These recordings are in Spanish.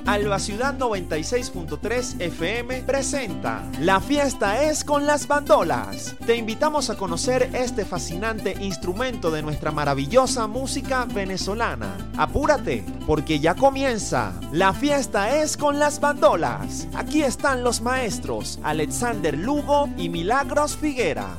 Alba Ciudad 96.3 FM presenta La Fiesta es con las bandolas. Te invitamos a conocer este fascinante instrumento de nuestra maravillosa música venezolana. Apúrate, porque ya comienza La Fiesta es con las bandolas. Aquí están los maestros Alexander Lugo y Milagros Figuera.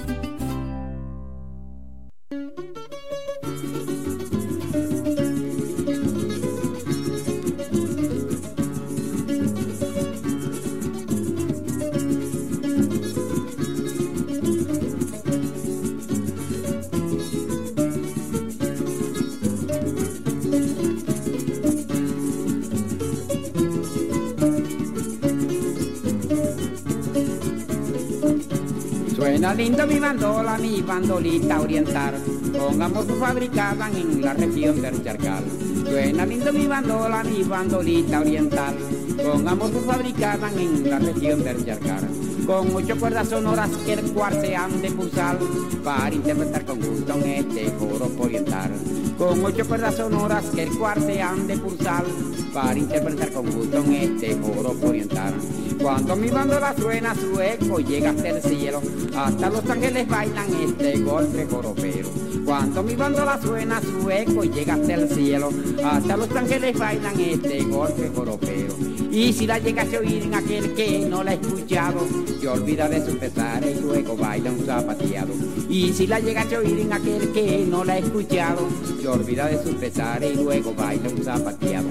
Suena lindo mi bandola, mi bandolita oriental, con amor fabricada en la región del Charcal. Suena lindo mi bandola, mi bandolita oriental, con amor fabricada en la región del Charcal. Con 8 cuerdas sonoras que el cual se han de pulsar para interpretar con gusto en este joropo oriental. Con 8 cuerdas sonoras que el cual se han de pulsar para interpretar con gusto en este joropo oriental. Cuando mi bandola suena su eco llega hasta el cielo, hasta los ángeles bailan este golpe joropero. Cuando mi bandola suena su eco llega hasta el cielo, hasta los ángeles bailan este golpe joropero. Y si la llegase a oír en aquel que no la ha escuchado, se olvida de su pesar y luego baila un zapateado. Y si la llegase a oír en aquel que no la ha escuchado, se olvida de su pesar y luego baila un zapateado.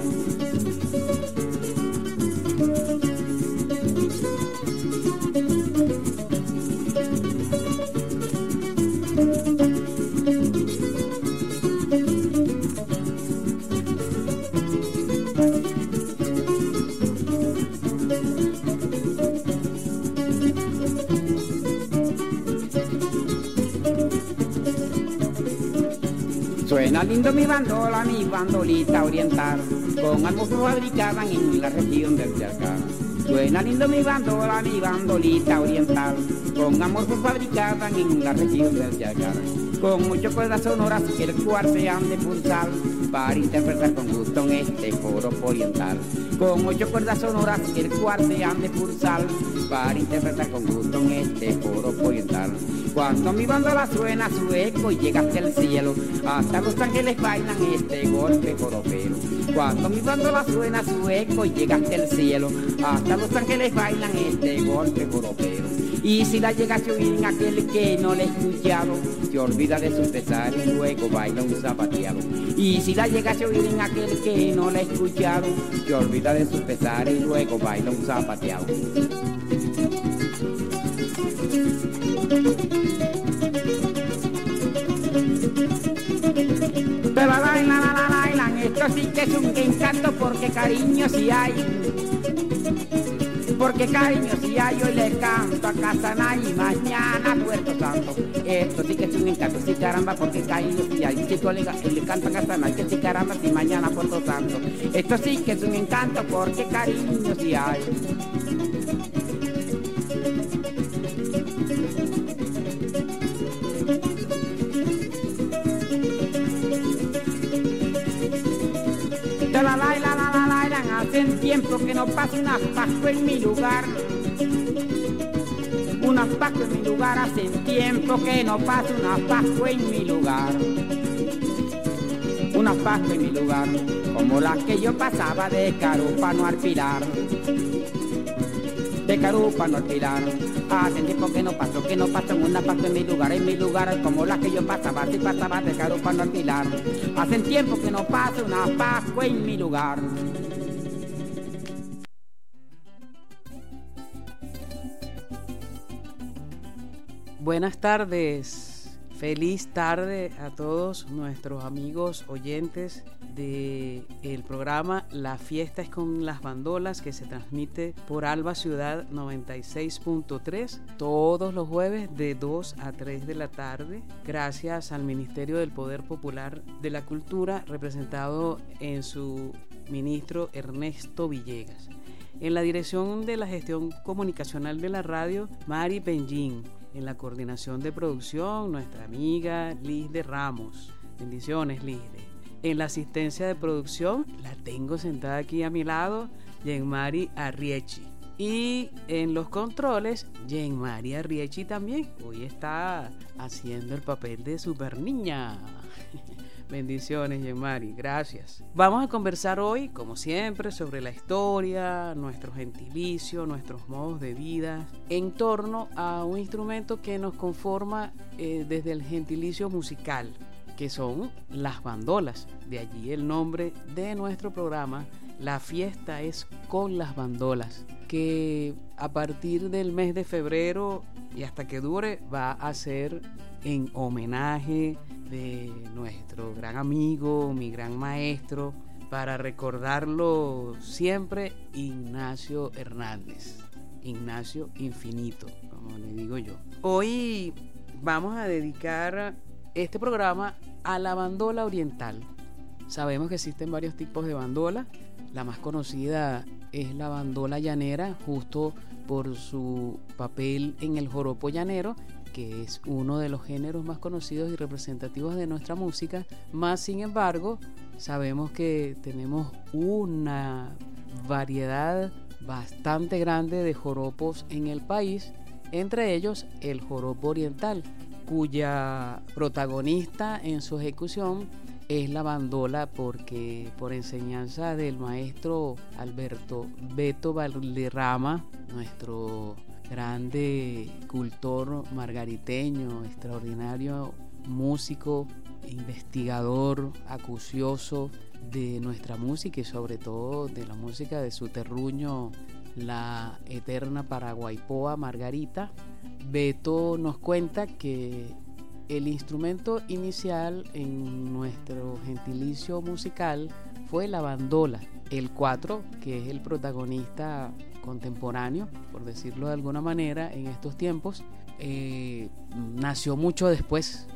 Suena lindo mi bandola, mi bandolita oriental, con algo fabricaban en la región del Charcal. Suena lindo mi bandola, mi bandolita oriental, con amor fabricaban en la región del Charcal. Con 8 cuerdas sonoras que el cual se han de pulsar para interpretar con gusto en este joropo oriental. Con 8 cuerdas sonoras que el cual se han de pulsar para interpretar con gusto en este joropo oriental. Cuando mi bandola suena su eco llega hasta el cielo, hasta los ángeles bailan este golpe joropero. Cuando mi bandola suena su eco llega hasta el cielo, hasta los ángeles bailan este golpe joropero. Y si la llegase a oír en aquel que no le ha escuchado, se olvida de su pesar y luego baila un zapateado. Y si la llegase a oír en aquel que no la ha escuchado, se olvida de su pesar y luego baila un zapateado. Esto sí que es un encanto porque cariño sí hay. Porque cariño si hay, hoy le canto a Casaná y mañana a Puerto Santo. Esto sí que es un encanto, sí caramba, porque cariño si hay. Chico le canto a Casaná, que sí caramba, si mañana a Puerto Santo. Esto sí que es un encanto porque cariño si hay. Hace tiempo que no pasa una Pascua en mi lugar. Una Pascua en mi lugar, hace tiempo que no pasa una Pascua en mi lugar. Una Pascua en mi lugar, como la que yo pasaba de Carúpano al Pilar. De Carúpano al Pilar. Hace tiempo que no pasa una Pascua en mi lugar, como la que yo pasaba, si pasaba de Carúpano al Pilar. Hace tiempo que no pasa una Pascua en mi lugar. Buenas tardes, feliz tarde a todos nuestros amigos oyentes del programa La Fiesta es con las bandolas, que se transmite por Alba Ciudad 96.3 todos los jueves de 2 a 3 de la tarde, gracias al Ministerio del Poder Popular de la Cultura, representado en su ministro Ernesto Villegas. En la dirección de la gestión comunicacional de la radio, Mari Benjín. En la coordinación de producción, nuestra amiga Liz de Ramos. Bendiciones, Liz. En la asistencia de producción la tengo sentada aquí a mi lado, Jenmari Arriechi. Y en los controles, Jenmari Arriechi también. Hoy está haciendo el papel de super niña. Bendiciones, Jenmari, gracias. Vamos a conversar hoy, como siempre, sobre la historia, nuestro gentilicio, nuestros modos de vida, en torno a un instrumento que nos conforma desde el gentilicio musical, que son las bandolas. De allí el nombre de nuestro programa, La Fiesta es con las Bandolas, que a partir del mes de febrero y hasta que dure va a ser en homenaje de nuestro gran amigo, mi gran maestro, para recordarlo siempre, Ignacio Hernández, Ignacio Infinito, como le digo yo. Hoy vamos a dedicar este programa a la bandola oriental. Sabemos que existen varios tipos de bandola. La más conocida es la bandola llanera, justo por su papel en el joropo llanero, que es uno de los géneros más conocidos y representativos de nuestra música. Más sin embargo, sabemos que tenemos una variedad bastante grande de joropos en el país, entre ellos el joropo oriental, cuya protagonista en su ejecución es la bandola, porque por enseñanza del maestro Alberto Beto Valderrama, nuestro grande cultor margariteño, extraordinario músico, investigador acucioso de nuestra música y sobre todo de la música de su terruño, la eterna paraguaypoa Margarita, Beto nos cuenta que el instrumento inicial en nuestro gentilicio musical fue la bandola. El cuatro, que es el protagonista contemporáneo, por decirlo de alguna manera, en estos tiempos, nació mucho después.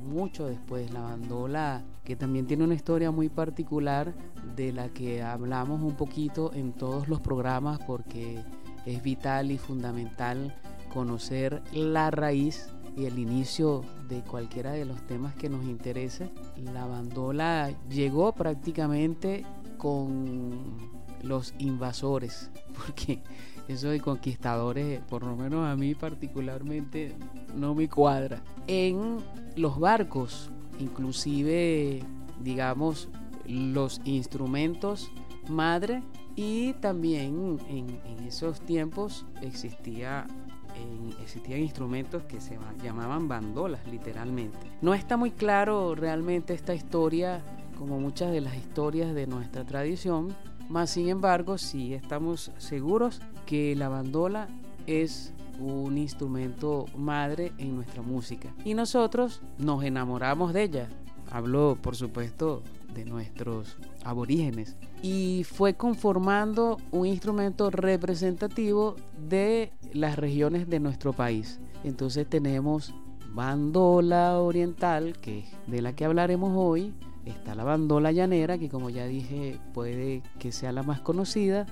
La bandola, que también tiene una historia muy particular de la que hablamos un poquito en todos los programas, porque es vital y fundamental conocer la raíz y el inicio de cualquiera de los temas que nos interese. La bandola llegó prácticamente con los invasores, porque eso de conquistadores, por lo menos a mí particularmente, no me cuadra. En los barcos, inclusive, digamos, los instrumentos madre, y también en esos tiempos existían instrumentos que se llamaban bandolas, literalmente. No está muy claro realmente esta historia, como muchas de las historias de nuestra tradición, mas sin embargo sí estamos seguros que la bandola es un instrumento madre en nuestra música y nosotros nos enamoramos de ella. Hablo, por supuesto, de nuestros aborígenes, y fue conformando un instrumento representativo de las regiones de nuestro país. Entonces tenemos bandola oriental, que es de la que hablaremos hoy. Está la bandola llanera, que como ya dije puede que sea la más conocida,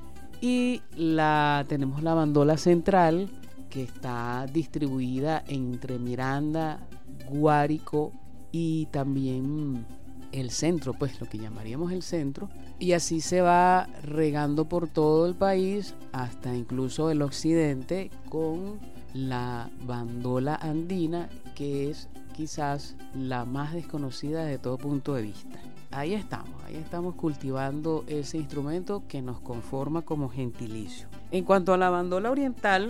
y tenemos la bandola central, que está distribuida entre Miranda, Guárico y también el centro, pues lo que llamaríamos el centro, y así se va regando por todo el país hasta incluso el occidente, con la bandola andina, que es quizás la más desconocida de todo punto de vista. Ahí estamos cultivando ese instrumento que nos conforma como gentilicio. En cuanto a la bandola oriental,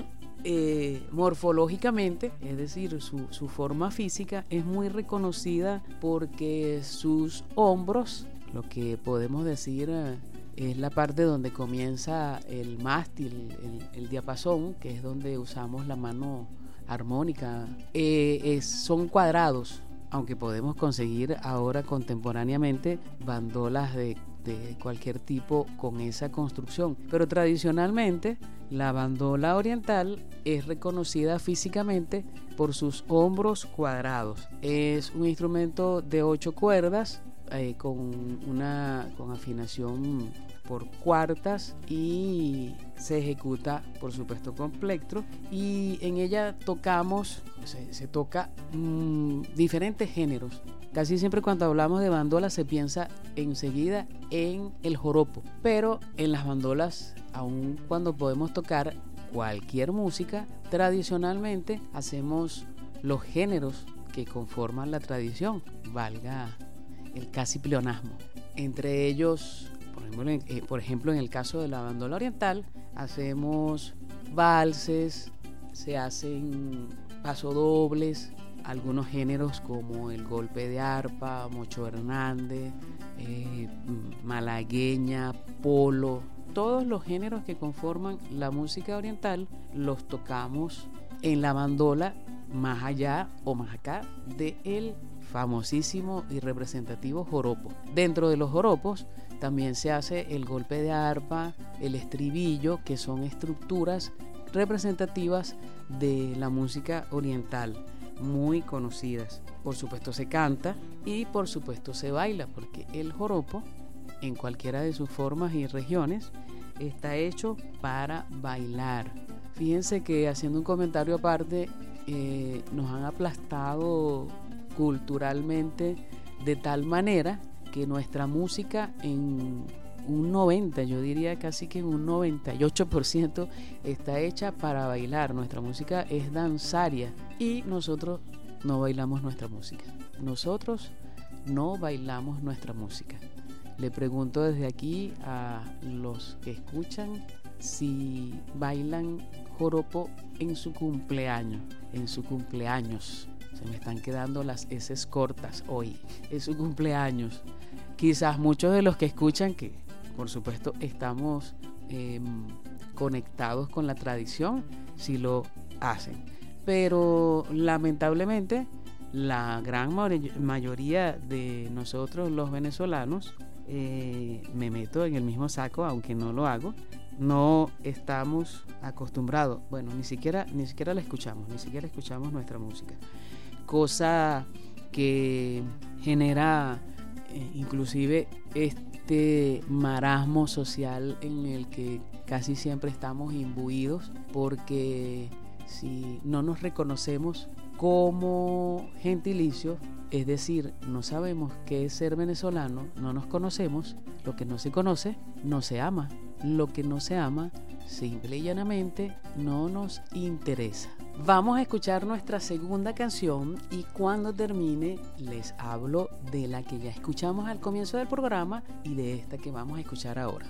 morfológicamente, es decir, su forma física es muy reconocida, porque sus hombros, lo que podemos decir es la parte donde comienza el mástil, el diapasón, que es donde usamos la mano armónica, son cuadrados, aunque podemos conseguir ahora contemporáneamente bandolas de cualquier tipo con esa construcción, pero tradicionalmente la bandola oriental es reconocida físicamente por sus hombros cuadrados. Es un instrumento de 8 cuerdas, con afinación por cuartas, y se ejecuta por supuesto con plectro, y en ella se toca diferentes géneros. Casi siempre cuando hablamos de bandola se piensa enseguida en el joropo, pero en las bandolas, aun cuando podemos tocar cualquier música, tradicionalmente hacemos los géneros que conforman la tradición, valga el casi pleonasmo. Entre ellos, por ejemplo, en el caso de la bandola oriental, hacemos valses, se hacen pasodobles, algunos géneros como el golpe de arpa, Mocho Hernández, malagueña, polo. Todos los géneros que conforman la música oriental los tocamos en la bandola, más allá o más acá del famosísimo y representativo joropo. Dentro de los joropos también se hace el golpe de arpa, el estribillo, que son estructuras representativas de la música oriental, muy conocidas. Por supuesto se canta y por supuesto se baila, porque el joropo, en cualquiera de sus formas y regiones, está hecho para bailar. Fíjense que, haciendo un comentario aparte, nos han aplastado culturalmente de tal manera que nuestra música en un 90, yo diría casi que en un 98% está hecha para bailar. Nuestra música es danzaria y nosotros no bailamos nuestra música. Nosotros no bailamos nuestra música. Le pregunto desde aquí a los que escuchan si bailan joropo en su cumpleaños. Se me están quedando las eses cortas hoy. Es su cumpleaños. Quizás muchos de los que escuchan, que por supuesto estamos conectados con la tradición, sí lo hacen. Pero lamentablemente la gran mayoría de nosotros los venezolanos, me meto en el mismo saco aunque no lo hago, no estamos acostumbrados, bueno, ni siquiera la escuchamos, ni siquiera escuchamos nuestra música, cosa que genera inclusive este marasmo social en el que casi siempre estamos imbuidos, porque si no nos reconocemos como gentilicio, es decir, no sabemos qué es ser venezolano, no nos conocemos, lo que no se conoce no se ama, lo que no se ama simple y llanamente no nos interesa. Vamos a escuchar nuestra segunda canción y cuando termine les hablo de la que ya escuchamos al comienzo del programa y de esta que vamos a escuchar ahora.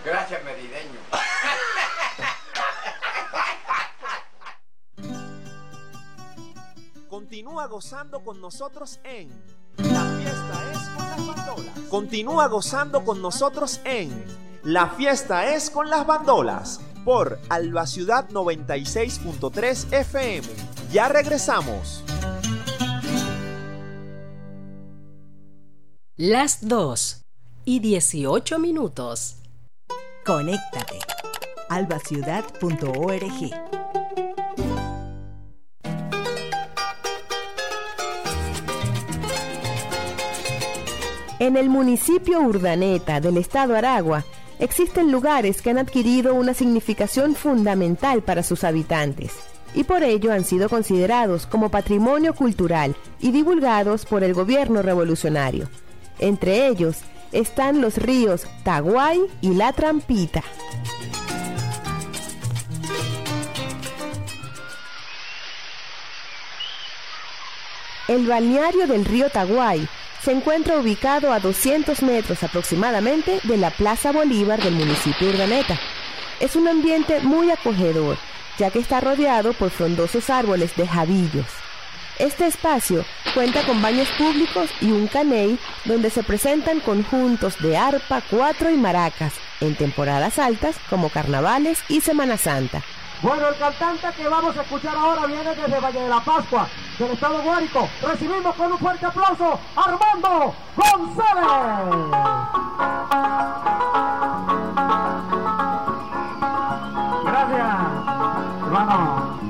Gracias, merideño. Continúa gozando con nosotros en La Fiesta es con las Bandolas. Continúa gozando con nosotros en La Fiesta es con las Bandolas por Alba Ciudad 96.3 FM. Ya regresamos. Las 2:18. Conéctate. albaciudad.org. En el municipio Urdaneta del estado Aragua, existen lugares que han adquirido una significación fundamental para sus habitantes y por ello han sido considerados como patrimonio cultural y divulgados por el gobierno revolucionario. Entre ellos están los ríos Taguay y La Trampita. El balneario del río Taguay se encuentra ubicado a 200 metros aproximadamente de la Plaza Bolívar del municipio de Urdaneta. Es un ambiente muy acogedor, ya que está rodeado por frondosos árboles de jabillos. Este espacio cuenta con baños públicos y un caney donde se presentan conjuntos de arpa, cuatro y maracas en temporadas altas como carnavales y Semana Santa. Bueno, el cantante que vamos a escuchar ahora viene desde Valle de la Pascua, del estado Guárico. Recibimos con un fuerte aplauso a Armando González. Gracias, hermano.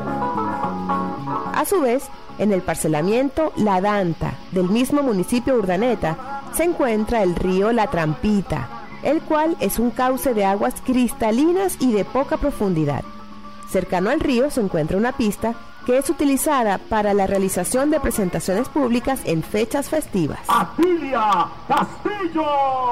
A su vez, en el parcelamiento La Danta del mismo municipio Urdaneta se encuentra el río La Trampita, el cual es un cauce de aguas cristalinas y de poca profundidad. Cercano al río se encuentra una pista que es utilizada para la realización de presentaciones públicas en fechas festivas. ¡Atilia Castillo!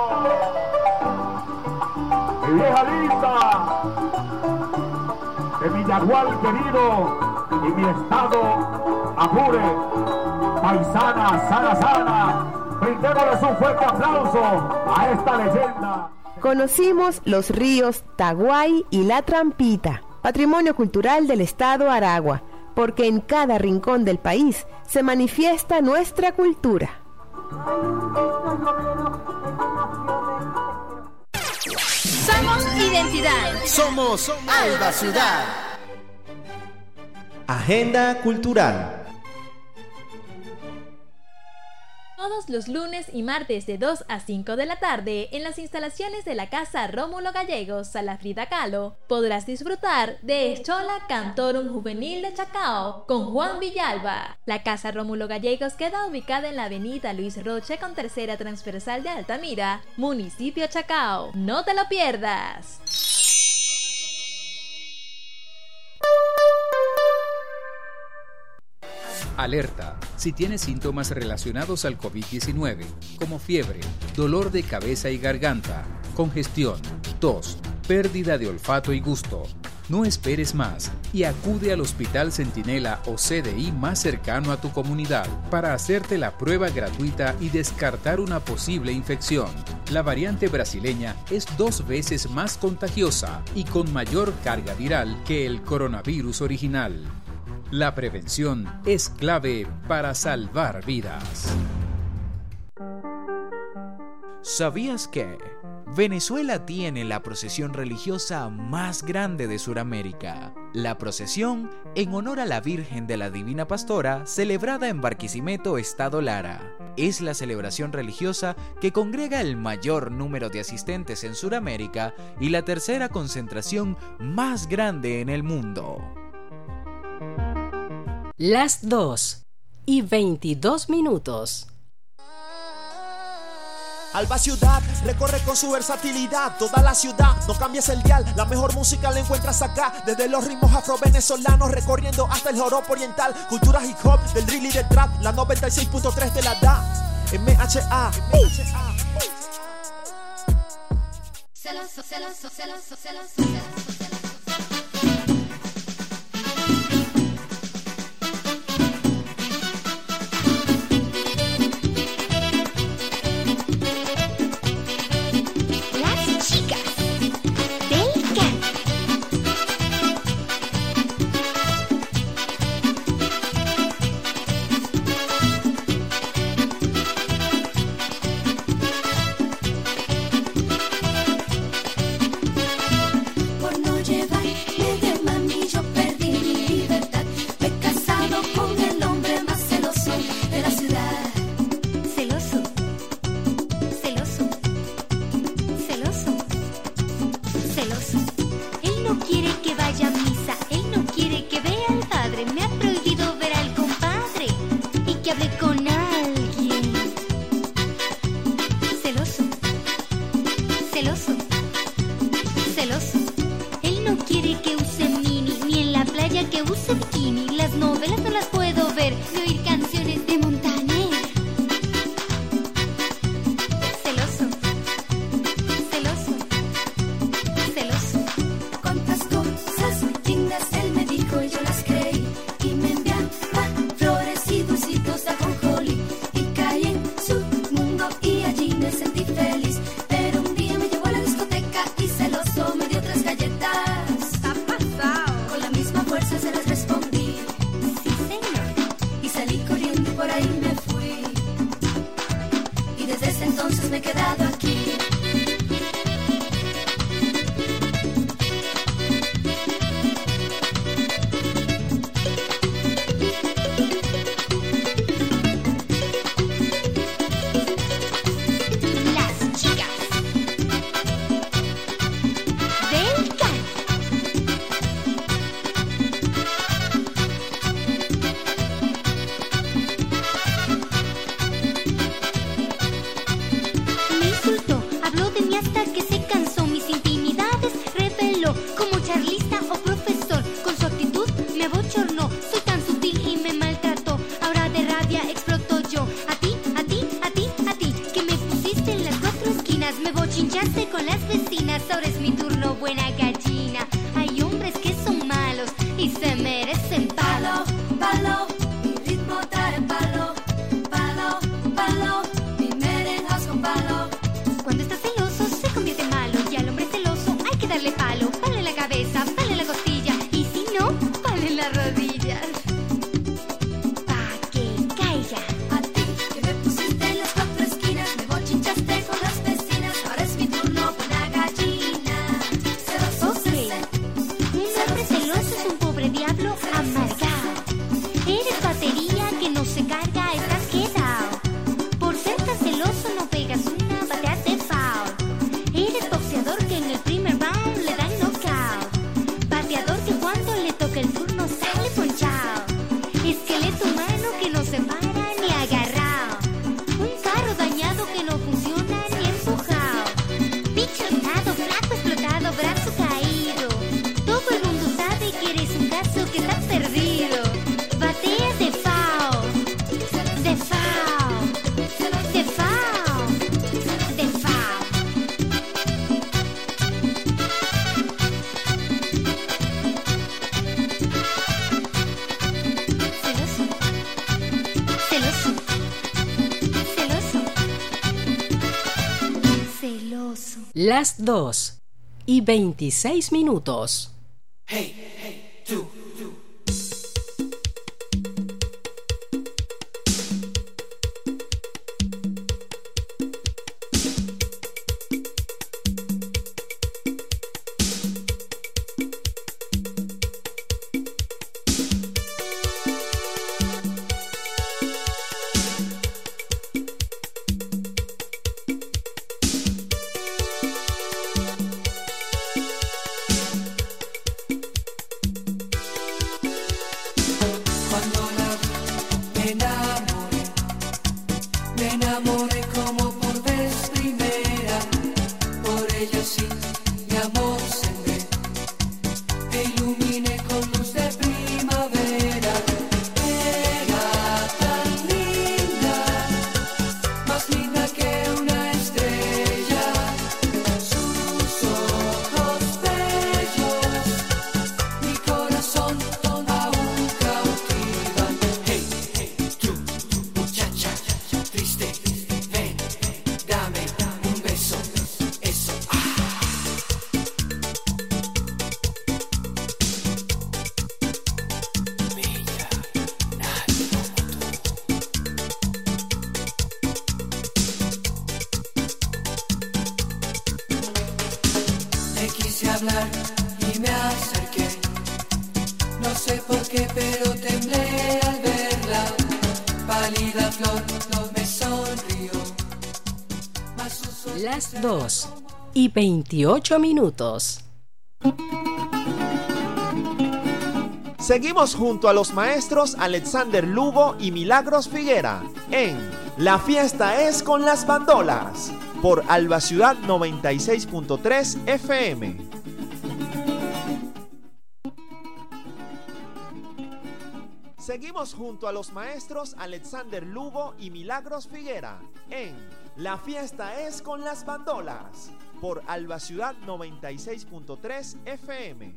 ¡Mi vieja linda! De mi Yagual querido y mi estado Apure, paisana, sana, brindémosles un fuerte aplauso a esta leyenda. Conocimos los ríos Taguay y La Trampita, patrimonio cultural del estado Aragua, porque en cada rincón del país se manifiesta nuestra cultura. Somos identidad. Somos Alba Ciudad. Agenda cultural. Todos los lunes y martes de 2 a 5 de la tarde en las instalaciones de la Casa Rómulo Gallegos, Sala Frida Kahlo, podrás disfrutar de Eschola Cantorum Juvenil de Chacao con Juan Villalba. La Casa Rómulo Gallegos queda ubicada en la avenida Luis Roche con tercera transversal de Altamira, municipio Chacao. No te lo pierdas. Alerta, si tienes síntomas relacionados al COVID-19, como fiebre, dolor de cabeza y garganta, congestión, tos, pérdida de olfato y gusto, no esperes más y acude al Hospital Centinela o CDI más cercano a tu comunidad para hacerte la prueba gratuita y descartar una posible infección. La variante brasileña es 2 veces más contagiosa y con mayor carga viral que el coronavirus original. La prevención es clave para salvar vidas. ¿Sabías que Venezuela tiene la procesión religiosa más grande de Sudamérica? La procesión en honor a la Virgen de la Divina Pastora, celebrada en Barquisimeto, estado Lara. Es la celebración religiosa que congrega el mayor número de asistentes en Sudamérica y la tercera concentración más grande en el mundo. Las 2:22. Alba Ciudad recorre con su versatilidad toda la ciudad, no cambies el dial, la mejor música la encuentras acá, desde los ritmos afro-venezolanos recorriendo hasta el joropo oriental, cultura hip hop, del drill y del trap, la 96.3 te la da, MHA. celoso, celoso. Él no quiere que use mini, ni en la playa que use bikini. Las novelas no las puedo ver, ni oír canciones de Montaner. Celoso, celoso, celoso. Cuántas cosas lindas él me dijo y yo las creí. Y me enviaba flores y dulcitos de ajonjolí. Y caí en su mundo y allí me sentí feliz. Pero un día me llevó a la discoteca y celoso me dio 3 galletas. Está pasado. Con la misma fuerza se las respondí. Sí, señor. Y salí corriendo y por ahí me fui. Y desde ese entonces me he quedado aquí. Las chicas del can. Me insultó, habló de mí hasta que se cansó. Mis intimidades reveló como charlista o profesor. Con su actitud me abochornó. Soy tan sutil y me maltrató. Ahora de rabia exploto yo. A ti, a ti, a ti, a ti, que me pusiste en las 4 esquinas. Me bochinchaste con las vecinas. Ahora es mi turno, buena gallina. Hay hombres que son malos y se merecen palo. Palo, mi ritmo trae palo. Palo, palo, mi merengue con palo. Cuando está celoso se convierte en malo. Y al hombre celoso hay que darle palo. Palo en la cabeza, palo en la costilla. Y si no, palo en las rodillas. Pa' que caiga. A ti que me pusiste en las 4 esquinas, me bochinchaste con las vecinas. Ahora es mi turno, buena gallina. Celoso, Ok. Un hombre celoso es un pobre diablo amargado. Eres batería que no se carga, estás quedado. Por ser tan celoso no pegas una, bateas de foul. Eres boxeador que en el primer round le dan knockout. Bateador que cuando le toca el turno sale ponchado. Esqueleto humano que no se para ni agarrado. Un carro dañado que no funciona ni empujado. Bicho atado, flaco explotado, brazo caído. Todo el mundo sabe que eres un caso que está perdido. Batea de foul, de foul, de foul, de foul. Celoso, celoso, celoso, celoso. Las 2:26. Cuando la vi, me enamoré como por vez primera. Por ella sí, mi amor sembré, e iluminé con luz de primavera. Era tan linda, más linda que una estrella. Sus ojos bellos, mi corazón aún cautivan. Hey, hey, tú, muchacha triste, ven, dame un beso, eso. Bella, nadie como tú. Le quise hablar y me acerqué. No sé por qué, pero temblé al verla. Pálida flor, me sonrió. Las 2:28. Seguimos junto a los maestros Alexander Lugo y Milagros Figuera en La Fiesta es con las Bandolas. por Alba Ciudad 96.3 FM. Seguimos junto a los maestros Alexander Lugo y Milagros Figuera en La Fiesta es con las Bandolas por Alba Ciudad 96.3 FM.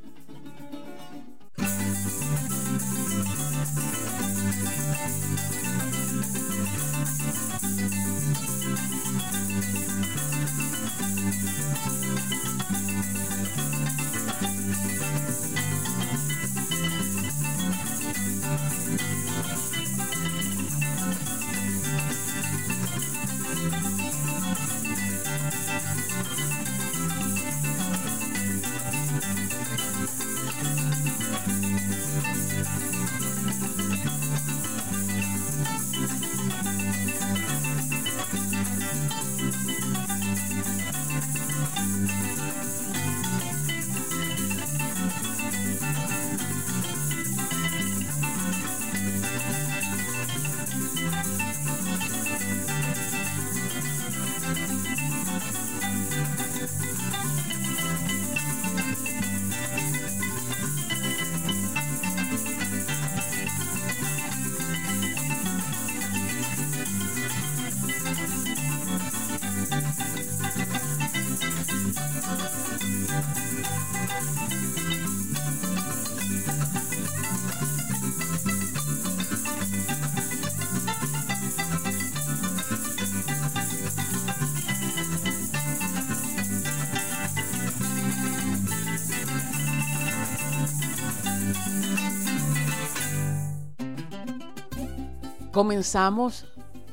Comenzamos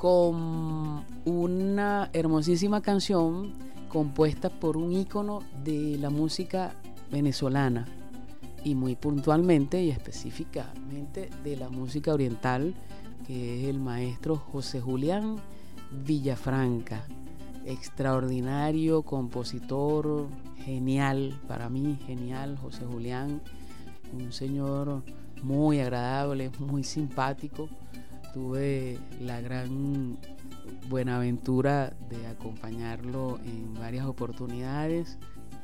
con una hermosísima canción compuesta por un ícono de la música venezolana y muy puntualmente y específicamente de la música oriental, que es el maestro José Julián Villafranca, extraordinario compositor, genial, para mí genial José Julián, un señor muy agradable, muy simpático. Tuve la gran buenaventura de acompañarlo en varias oportunidades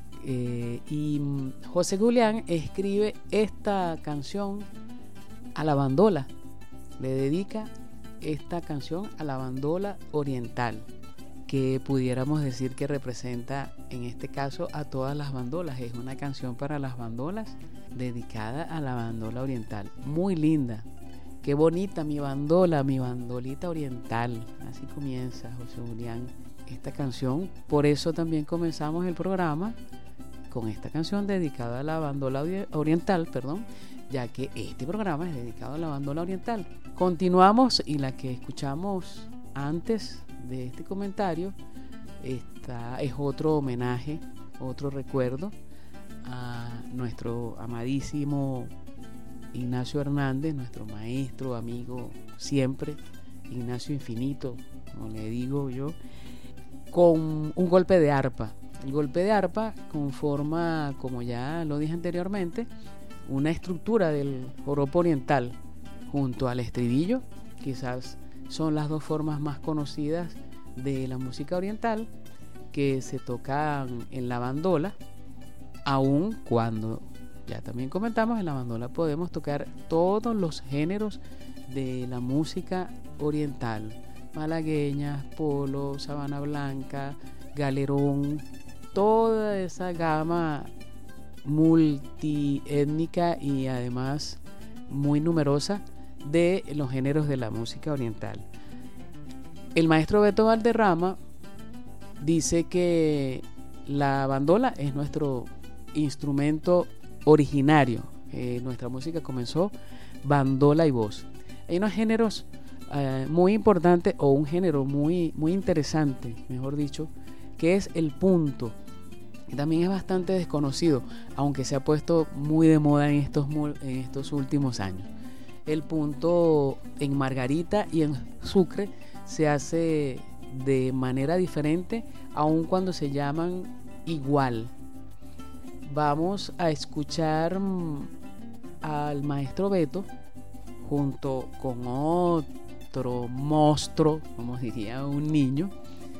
y José Julián escribe esta canción a la bandola, le dedica esta canción a la bandola oriental, que pudiéramos decir que representa en este caso a todas las bandolas. Es una canción para las bandolas dedicada a la bandola oriental, muy linda. Qué bonita mi bandola, mi bandolita oriental. Así comienza José Julián esta canción. Por eso también comenzamos el programa con esta canción dedicada a la bandola oriental, ya que este programa es dedicado a la bandola oriental. Continuamos, y la que escuchamos antes de este comentario es otro homenaje, otro recuerdo a nuestro amadísimo Ignacio Hernández, nuestro maestro, amigo siempre, Ignacio Infinito, como le digo yo, con un golpe de arpa. El golpe de arpa conforma, como ya lo dije anteriormente, una estructura del joropo oriental junto al estribillo. Quizás son las dos formas más conocidas de la música oriental que se tocan en la bandola, aun cuando, ya también comentamos, en la bandola podemos tocar todos los géneros de la música oriental: malagueñas, polo, sabana blanca, galerón, toda esa gama multiétnica y además muy numerosa de los géneros de la música oriental. El maestro Beto Valderrama dice que la bandola es nuestro instrumento originario. Nuestra música comenzó bandola y voz. Hay unos géneros muy importantes, o un género muy, muy interesante, mejor dicho, que es el punto, que también es bastante desconocido, aunque se ha puesto muy de moda en estos últimos años. El punto en Margarita y en Sucre se hace de manera diferente, aun cuando se llaman igual. Vamos a escuchar al maestro Beto junto con otro monstruo, como diría un niño,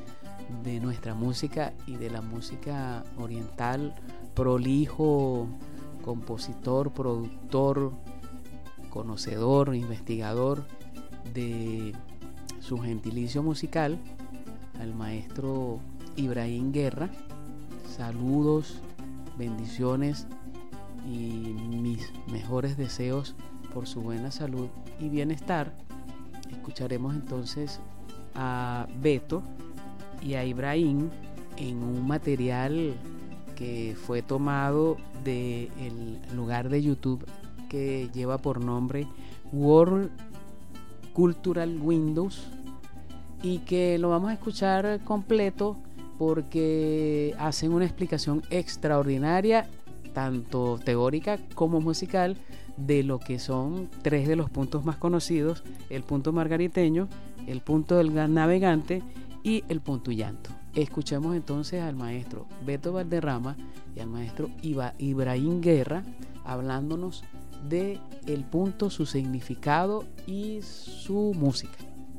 de nuestra música y de la música oriental, prolijo, compositor, productor, conocedor, investigador de su gentilicio musical, al maestro Ibrahim Guerra. Saludos, bendiciones y mis mejores deseos por su buena salud y bienestar. Escucharemos entonces a Beto y a Ibrahim en un material que fue tomado del lugar de YouTube que lleva por nombre World Cultural Windows, y que lo vamos a escuchar completo porque hacen una explicación extraordinaria, tanto teórica como musical, de lo que son tres de los puntos más conocidos: el punto margariteño, el punto del navegante y el punto llanto. Escuchemos entonces al maestro Beto Valderrama y al maestro Ibrahim Guerra hablándonos de el punto, su significado y su música.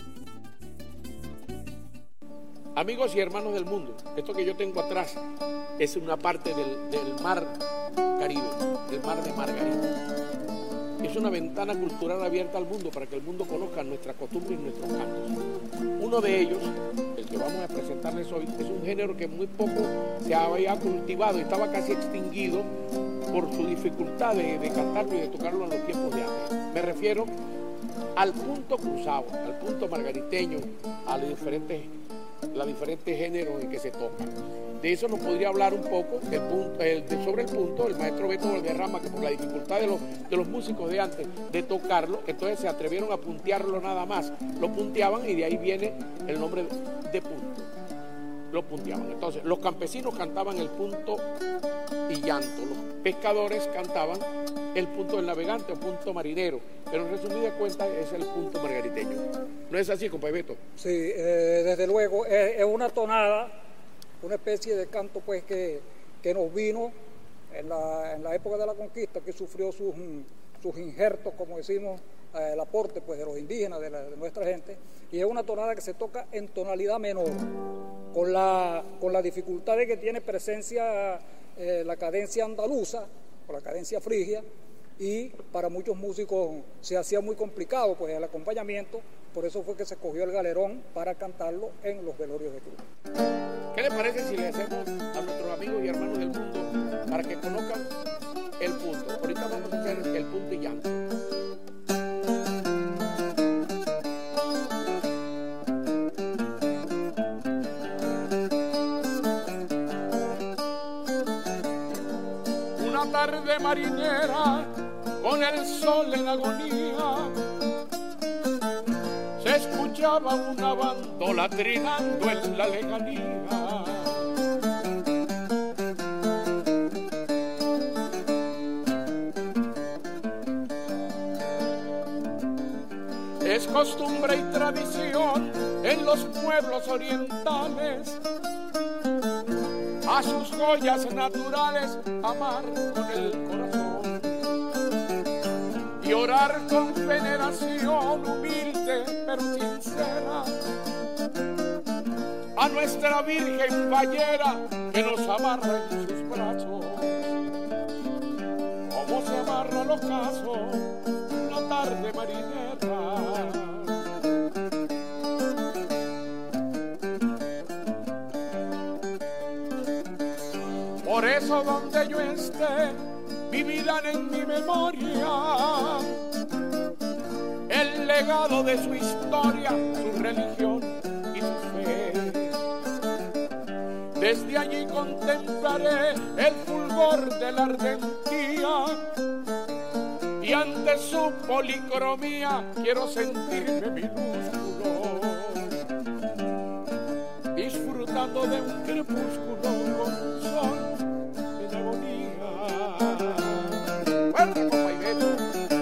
Amigos y hermanos del mundo, esto que yo tengo atrás es una parte del mar Caribe, del mar de Margarita. Es una ventana cultural abierta al mundo para que el mundo conozca nuestras costumbres y nuestros cantos. Uno de ellos, el que vamos a presentarles hoy, es un género que muy poco se había cultivado y estaba casi extinguido por su dificultad de cantarlo y de tocarlo en los tiempos de antes. Me refiero al punto cruzado, al punto margariteño, a los diferentes géneros en que se tocan. De eso nos podría hablar un poco sobre el punto el maestro Beto Valderrama, que por la dificultad de los músicos de antes de tocarlo, entonces se atrevieron a puntearlo nada más. Lo punteaban y de ahí viene el nombre de punto. Lo punteaban. Entonces, los campesinos cantaban el punto y llanto. Los pescadores cantaban el punto del navegante o punto marinero. Pero en resumida cuenta es el punto margariteño. ¿No es así, compadre Beto? Sí, desde luego. Es una tonada, una especie de canto pues que nos vino en la época de la conquista, que sufrió sus injertos, como decimos, el aporte pues de los indígenas, de nuestra gente, y es una tonada que se toca en tonalidad menor, con la dificultad de que tiene presencia la cadencia andaluza o la cadencia frigia, y para muchos músicos se hacía muy complicado pues el acompañamiento. Por eso fue que se escogió el galerón para cantarlo en los velorios de cruz. ¿Qué le parece si le hacemos a nuestros amigos y hermanos del mundo para que conozcan el punto? Ahorita vamos a hacer el punto y llanto. Una tarde marinera con el sol en agonía, se escuchaba una bandola trinando en la lejanía. Es costumbre y tradición en los pueblos orientales a sus joyas naturales amar con el corazón y orar con veneración humilde pero sincera a nuestra Virgen Ballera que nos amarra en sus brazos, como se amarra el ocaso una tarde marinera. Por eso donde yo esté vivirán en mi memoria el legado de su historia, su religión y su fe. Desde allí contemplaré el fulgor de la ardentía y ante su policromía quiero sentirme minúsculo, disfrutando de un crepúsculo con sol en agonía. ¡Fuerte, compa Ibeto!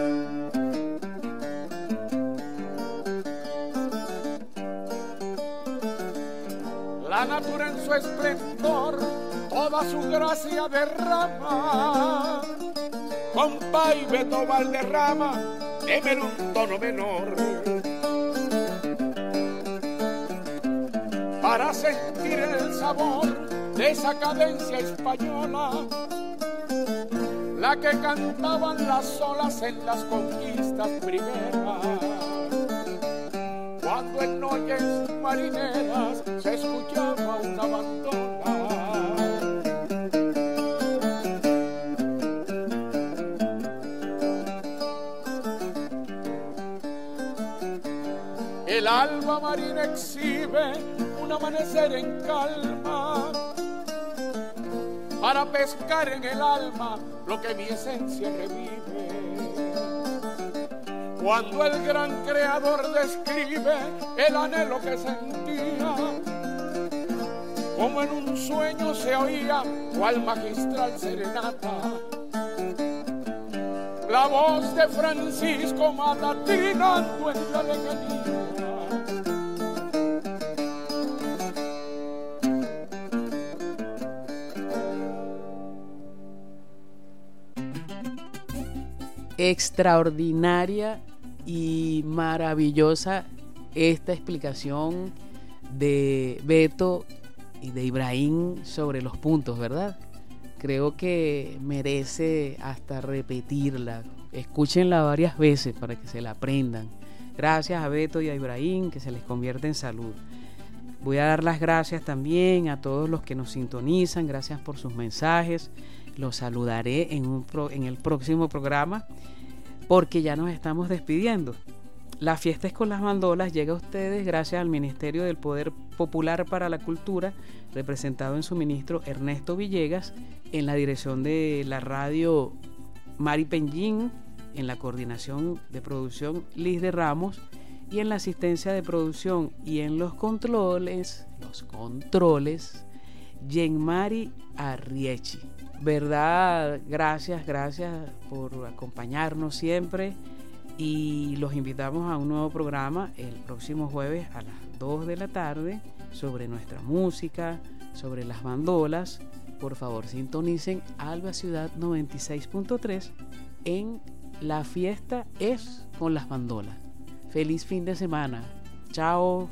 La natura en su esplendor toda su gracia derrama. Compa Ibeto Valderrama, démelo un tono menor. para sentir el sabor de esa cadencia española, la que cantaban las olas en las conquistas primeras. Cuando en noches marineras se escuchaba una bandola. El alba marina exhibe un amanecer en calma para pescar en el alma lo que mi esencia revive. Cuando el gran creador describe el anhelo que sentía, como en un sueño se oía cual magistral serenata la voz de Francisco Mata trinando en la lejanía. Extraordinaria y maravillosa esta explicación de Beto y de Ibrahim sobre los puntos, ¿verdad? Creo que merece hasta repetirla. Escúchenla varias veces para que se la aprendan. Gracias a Beto y a Ibrahim, que se les convierte en salud. Voy a dar las gracias también a todos los que nos sintonizan. Gracias por sus mensajes. Los saludaré en el próximo programa, porque ya nos estamos despidiendo. La Fiesta es con las Bandolas llega a ustedes gracias al Ministerio del Poder Popular para la Cultura, representado en su ministro Ernesto Villegas, en la dirección de la radio Mari Penjín, en la coordinación de producción Liz de Ramos, y en la asistencia de producción y en los controles Yenmari Arriechi. ¿Verdad? Gracias por acompañarnos siempre, y los invitamos a un nuevo programa el próximo jueves a las 2 de la tarde sobre nuestra música, sobre las bandolas. Por favor, sintonicen Alba Ciudad 96.3 en La Fiesta es con las Bandolas. Feliz fin de semana. Chao.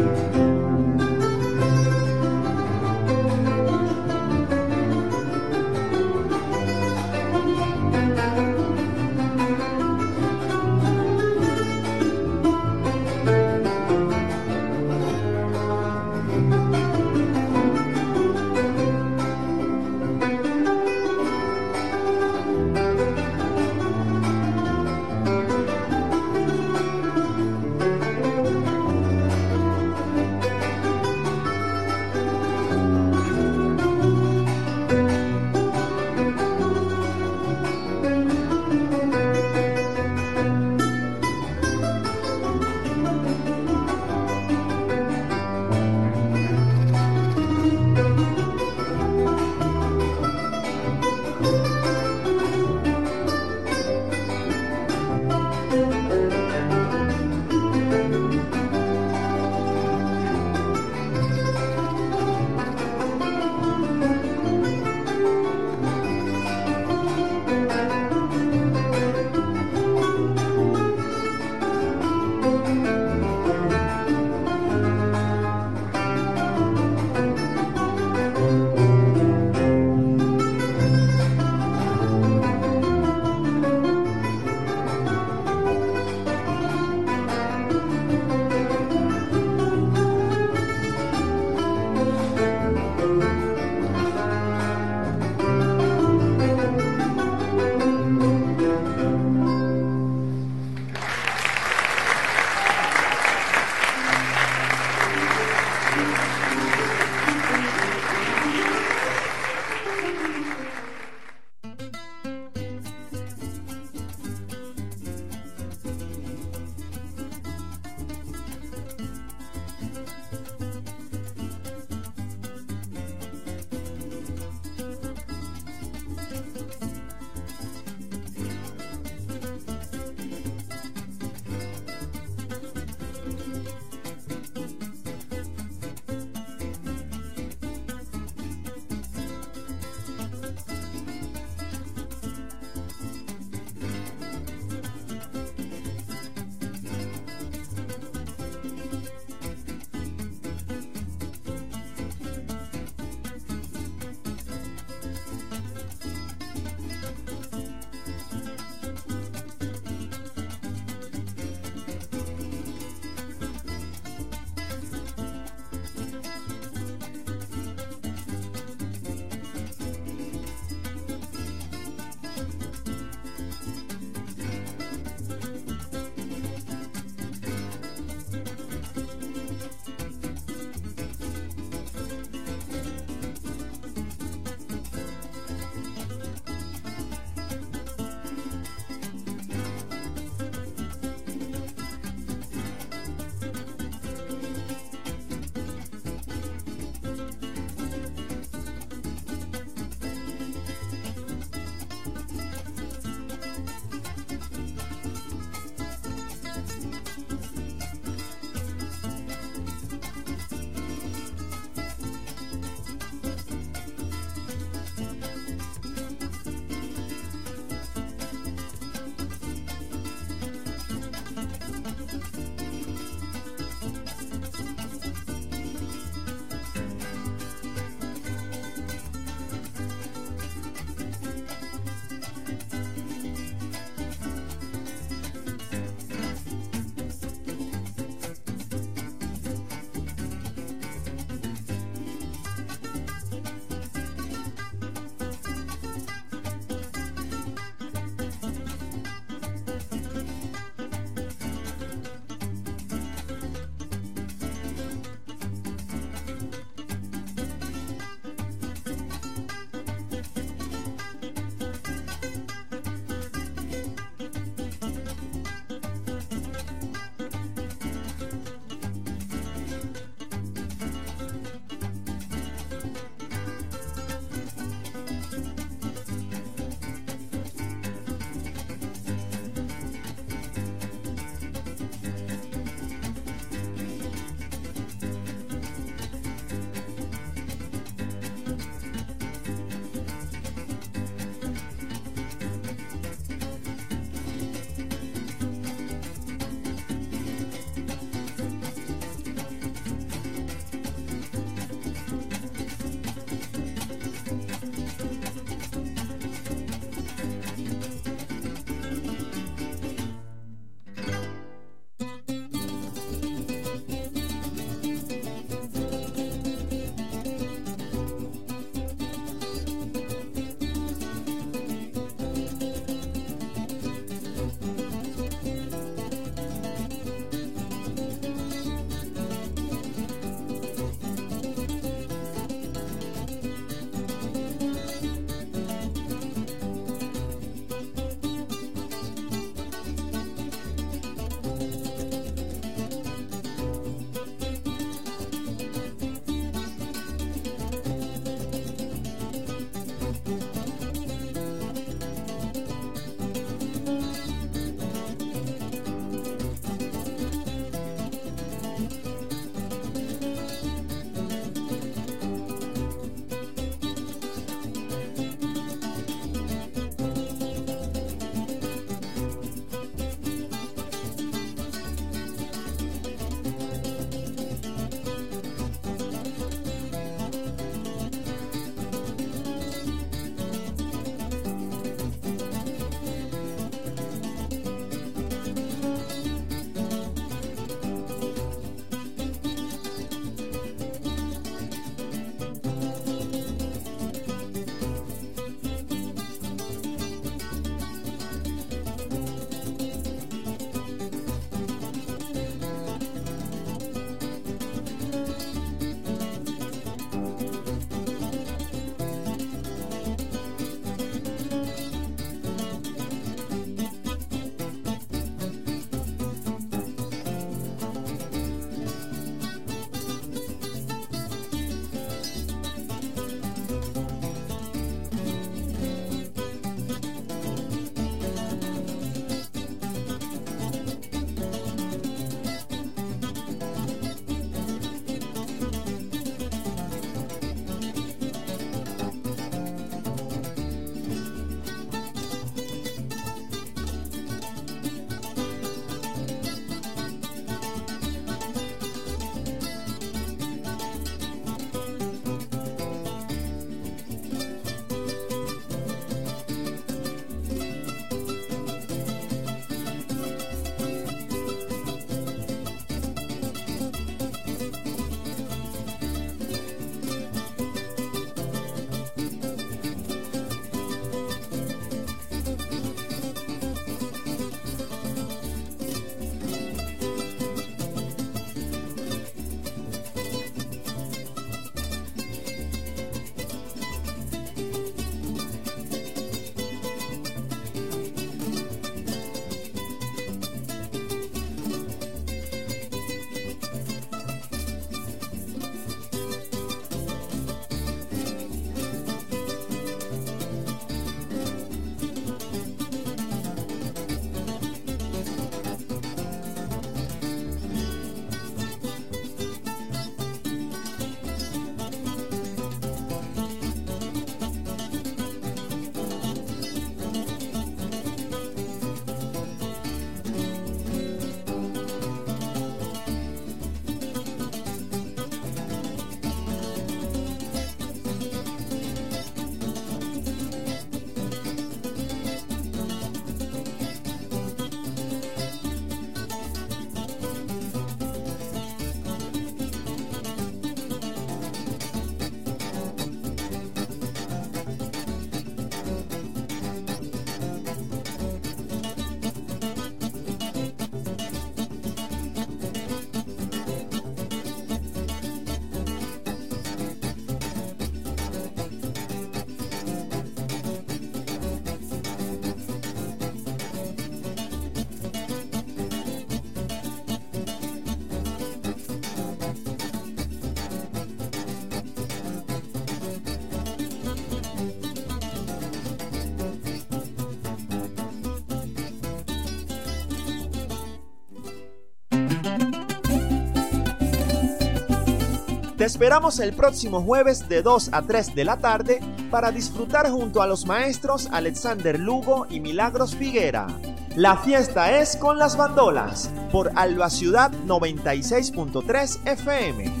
Te esperamos el próximo jueves de 2 a 3 de la tarde para disfrutar junto a los maestros Alexander Lugo y Milagros Figuera. La fiesta es con las bandolas por Alba Ciudad 96.3 FM.